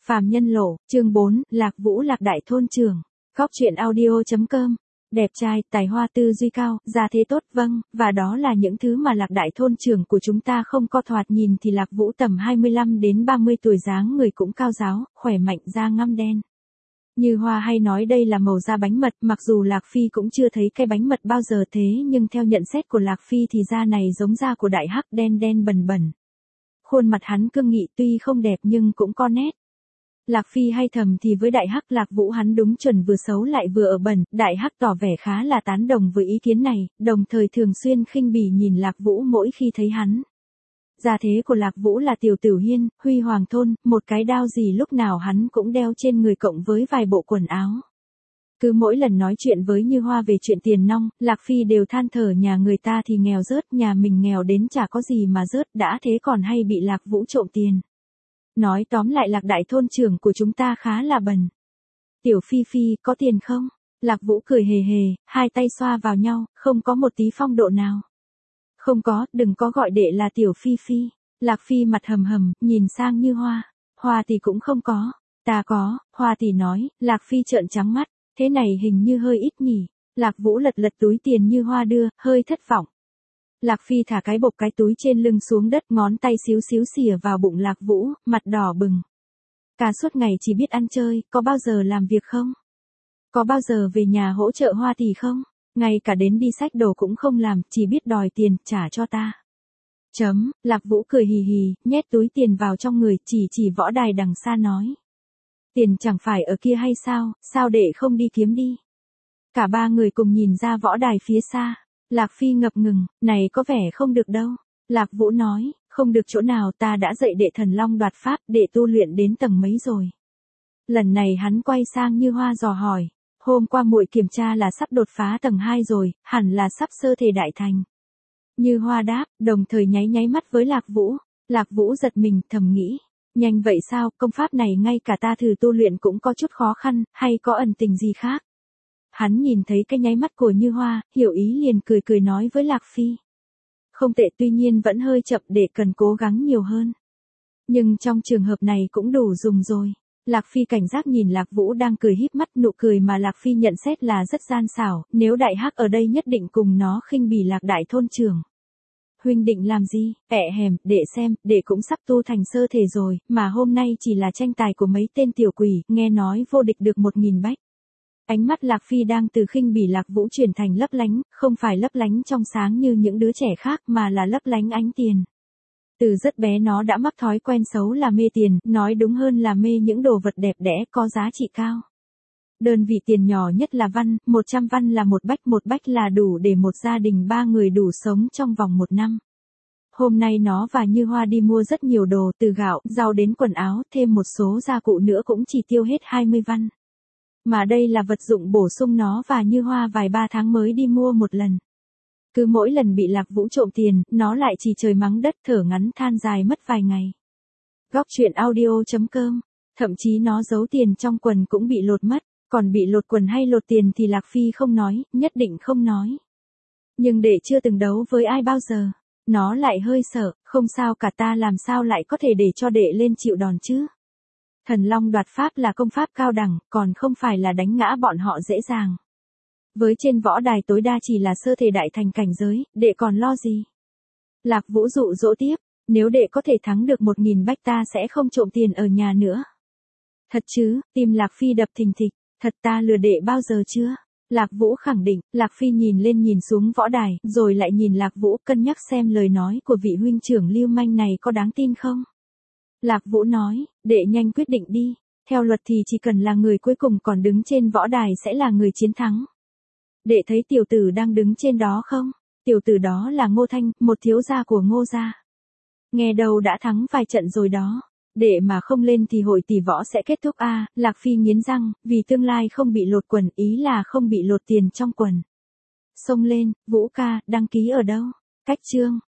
Phàm Nhân Lộ, chương 4, Lạc Vũ Lạc Đại Thôn Trưởng. Góc truyện audio.com. Đẹp trai, tài hoa, tư duy cao, gia thế tốt, vâng, và đó là những thứ mà Lạc Đại Thôn Trưởng của chúng ta không có. Thoạt nhìn thì Lạc Vũ tầm 25 đến 30 tuổi, dáng người cũng cao ráo, khỏe mạnh, da ngăm đen. Như Hoa hay nói đây là màu da bánh mật, mặc dù Lạc Phi cũng chưa thấy cái bánh mật bao giờ, thế nhưng theo nhận xét của Lạc Phi thì da này giống da của Đại Hắc, đen đen bẩn bẩn. Khuôn mặt hắn cương nghị, tuy không đẹp nhưng cũng có nét. Lạc Phi hay thầm thì với Đại Hắc, Lạc Vũ hắn đúng chuẩn vừa xấu lại vừa ở bẩn. Đại Hắc tỏ vẻ khá là tán đồng với ý kiến này, đồng thời thường xuyên khinh bỉ nhìn Lạc Vũ mỗi khi thấy hắn. Gia thế của Lạc Vũ là tiểu tử hiên, huy hoàng thôn, một cái đao gì lúc nào hắn cũng đeo trên người cộng với vài bộ quần áo. Cứ mỗi lần nói chuyện với Như Hoa về chuyện tiền nong, Lạc Phi đều than thở nhà người ta thì nghèo rớt, nhà mình nghèo đến chả có gì mà rớt, đã thế còn hay bị Lạc Vũ trộm tiền. Nói tóm lại Lạc Đại Thôn Trưởng của chúng ta khá là bần. Tiểu Phi Phi, có tiền không? Lạc Vũ cười hề hề, hai tay xoa vào nhau, không có một tí phong độ nào. Không có, đừng có gọi đệ là Tiểu Phi Phi. Lạc Phi mặt hầm hầm, nhìn sang Như Hoa. Hoa thì cũng không có. Ta có, Hoa thì nói. Lạc Phi trợn trắng mắt, thế này hình như hơi ít nhỉ. Lạc Vũ lật lật túi tiền Như Hoa đưa, hơi thất vọng. Lạc Phi thả cái bộc cái túi trên lưng xuống đất, ngón tay xíu xíu xìa vào bụng Lạc Vũ, mặt đỏ bừng. Cả suốt ngày chỉ biết ăn chơi, có bao giờ làm việc không? Có bao giờ về nhà hỗ trợ Hoa thì không? Ngay cả đến đi xách đồ cũng không làm, chỉ biết đòi tiền, trả cho ta. Lạc Vũ cười hì hì, nhét túi tiền vào trong người, chỉ võ đài đằng xa nói. Tiền chẳng phải ở kia hay sao đệ không đi kiếm đi? Cả ba người cùng nhìn ra võ đài phía xa. Lạc Phi ngập ngừng, này có vẻ không được đâu. Lạc Vũ nói, không được chỗ nào, ta đã dạy đệ thần long đoạt pháp, đệ tu luyện đến tầng mấy rồi? Lần này hắn quay sang Như Hoa dò hỏi, hôm qua muội kiểm tra là sắp đột phá tầng 2 rồi, hẳn là sắp sơ thể đại thành. Như Hoa đáp, đồng thời nháy mắt với Lạc Vũ. Lạc Vũ giật mình, thầm nghĩ, nhanh vậy sao, công pháp này ngay cả ta thử tu luyện cũng có chút khó khăn, hay có ẩn tình gì khác? Hắn nhìn thấy cái nháy mắt của Như Hoa, hiểu ý liền cười nói với Lạc Phi. Không tệ, tuy nhiên vẫn hơi chậm, để cần cố gắng nhiều hơn. Nhưng trong trường hợp này cũng đủ dùng rồi. Lạc Phi cảnh giác nhìn Lạc Vũ đang cười híp mắt, nụ cười mà Lạc Phi nhận xét là rất gian xảo, nếu Đại Hắc ở đây nhất định cùng nó khinh bỉ Lạc Đại Thôn Trưởng. Huynh định làm gì? Hèm, để xem, đệ cũng sắp tu thành sơ thể rồi, mà hôm nay chỉ là tranh tài của mấy tên tiểu quỷ, nghe nói vô địch được 1000 bách. Ánh mắt Lạc Phi đang từ khinh bỉ Lạc Vũ chuyển thành lấp lánh, không phải lấp lánh trong sáng như những đứa trẻ khác mà là lấp lánh ánh tiền. Từ rất bé nó đã mắc thói quen xấu là mê tiền, nói đúng hơn là mê những đồ vật đẹp đẽ có giá trị cao. Đơn vị tiền nhỏ nhất là văn, 100 văn là một bách là đủ để một gia đình 3 người đủ sống trong vòng 1 năm. Hôm nay nó và Như Hoa đi mua rất nhiều đồ, từ gạo, rau đến quần áo, thêm một số gia cụ nữa cũng chỉ tiêu hết 20 văn. Mà đây là vật dụng bổ sung nó và Như Hoa vài 3 tháng mới đi mua một lần. Cứ mỗi lần bị Lạc Vũ trộm tiền, nó lại chỉ trời mắng đất, thở ngắn than dài mất vài ngày. Góc truyện audio.com. Thậm chí nó giấu tiền trong quần cũng bị lột mất, còn bị lột quần hay lột tiền thì Lạc Phi không nói, nhất định không nói. Nhưng đệ chưa từng đấu với ai bao giờ. Nó lại hơi sợ, không sao cả, ta làm sao lại có thể để cho đệ lên chịu đòn chứ? Thần long đoạt pháp là công pháp cao đẳng, còn không phải là đánh ngã bọn họ dễ dàng. Với trên võ đài tối đa chỉ là sơ thể đại thành cảnh giới, đệ còn lo gì? Lạc Vũ dụ dỗ tiếp, nếu đệ có thể thắng được 1000 bách ta sẽ không trộm tiền ở nhà nữa. Thật chứ? Tim Lạc Phi đập thình thịch, thật ta lừa đệ bao giờ chưa? Lạc Vũ khẳng định. Lạc Phi nhìn lên nhìn xuống võ đài, rồi lại nhìn Lạc Vũ, cân nhắc xem lời nói của vị huynh trưởng lưu manh này có đáng tin không? Lạc Vũ nói, đệ nhanh quyết định đi, theo luật thì chỉ cần là người cuối cùng còn đứng trên võ đài sẽ là người chiến thắng. Đệ thấy tiểu tử đang đứng trên đó không? Tiểu tử đó là Ngô Thanh, một thiếu gia của Ngô gia. Nghe đầu đã thắng vài trận rồi đó. Đệ mà không lên thì hội tỷ võ sẽ kết thúc a. Lạc Phi nghiến răng, vì tương lai không bị lột quần, ý là không bị lột tiền trong quần. Xông lên, Vũ ca, đăng ký ở đâu? Cách chương.